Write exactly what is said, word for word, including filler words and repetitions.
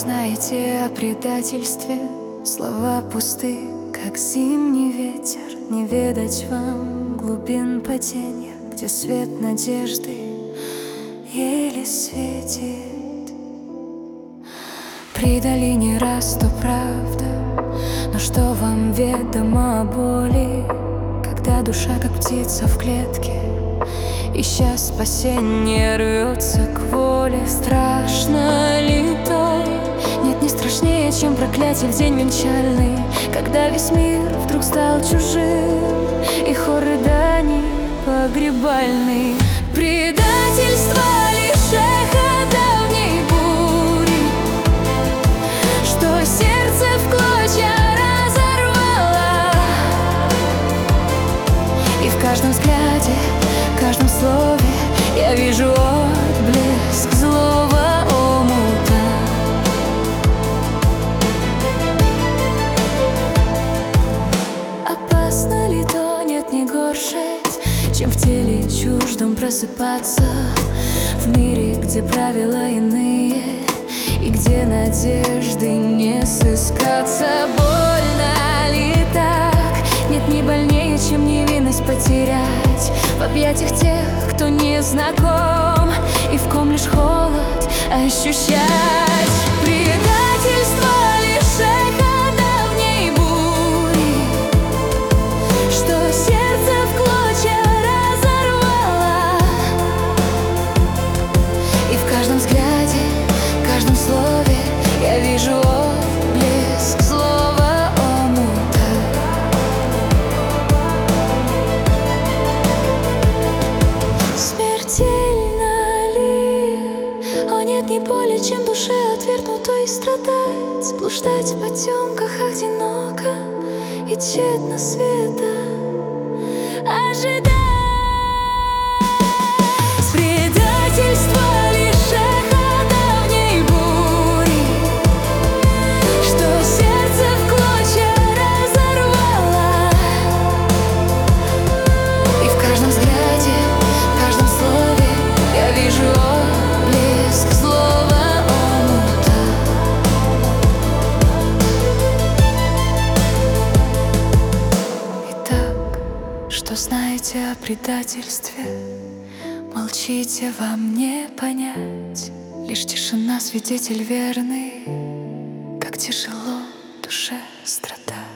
знаете о предательстве? Слова пусты, как зимний ветер. Не ведать вам глубин падения, где свет надежды еле светит. Предали не раз, то правда, но что вам ведомо о боли, когда душа, как птица в клетке, ища спасение, рвется к воле? Страшно ли то? Нет, не страшнее, чем проклятие в день венчальный, когда весь мир вдруг стал чужим, и хор рыданий погребальный. Предательство лишь эхо давней бури, что сердце в клочья разорвало, и в каждом взгляде, каждом слове я вижу отблеск злого омута. Опасно ли то? Нет, не горше, чем в теле чуждом просыпаться, в мире, где правила иные и где надежды не сыскаться. Больно ли так? Нет, не больнее, чем невинность потерять в объятиях тех, кто не знаком, и в ком лишь холод ощущать. Предательство лишь эхо давней бури, что сердце в клочья разорвало, и в каждом взгляде, каждом слове я вижу отблеск злого омута. Смертельно ли? О нет, не более, чем душе отвергнутой страдать, блуждать в потемках одиноко и тщетно света ожидать. Предательство лишь эхо давней бури, что сердце в клочья разорвало, и в каждом взгляде, каждом слове я вижу отблеск злого омута. Итак, что знаете о предательстве? Молчите, вам не понять, лишь тишина свидетель верный, как тяжело душе страдать.